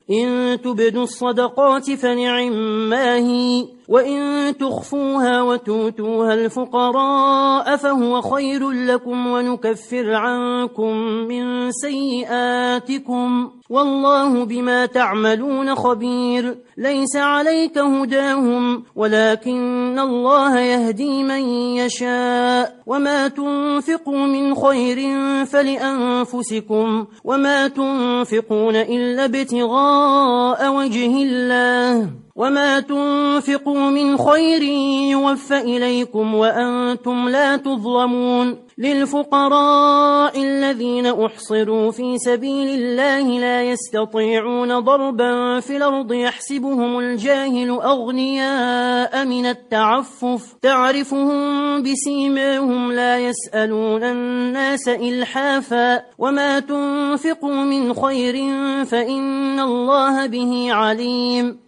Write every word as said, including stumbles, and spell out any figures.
إن تبدوا الصدقات فنعما هي، وإن تخفوها وتؤتوها الفقراء فهو خير لكم ونكفر عنكم من سيئاتكم والله بما تعملون خبير. ليس عليك هداهم ولكن الله يهدي من يشاء، وما تنفقوا من خير فلأنفسكم وما تنفقون إلا ابتغاء وجه الله وما تنفقوا من خير يوفى إليكم وأنتم لا تظلمون. للفقراء الذين أحصروا في سبيل الله لا يستطيعون ضربا في الأرض يحسبهم الجاهل أغنياء من التعفف تعرفهم بسيماهم لا يسألون الناس إلحافا وما تنفقوا من خير فإن الله به عليم.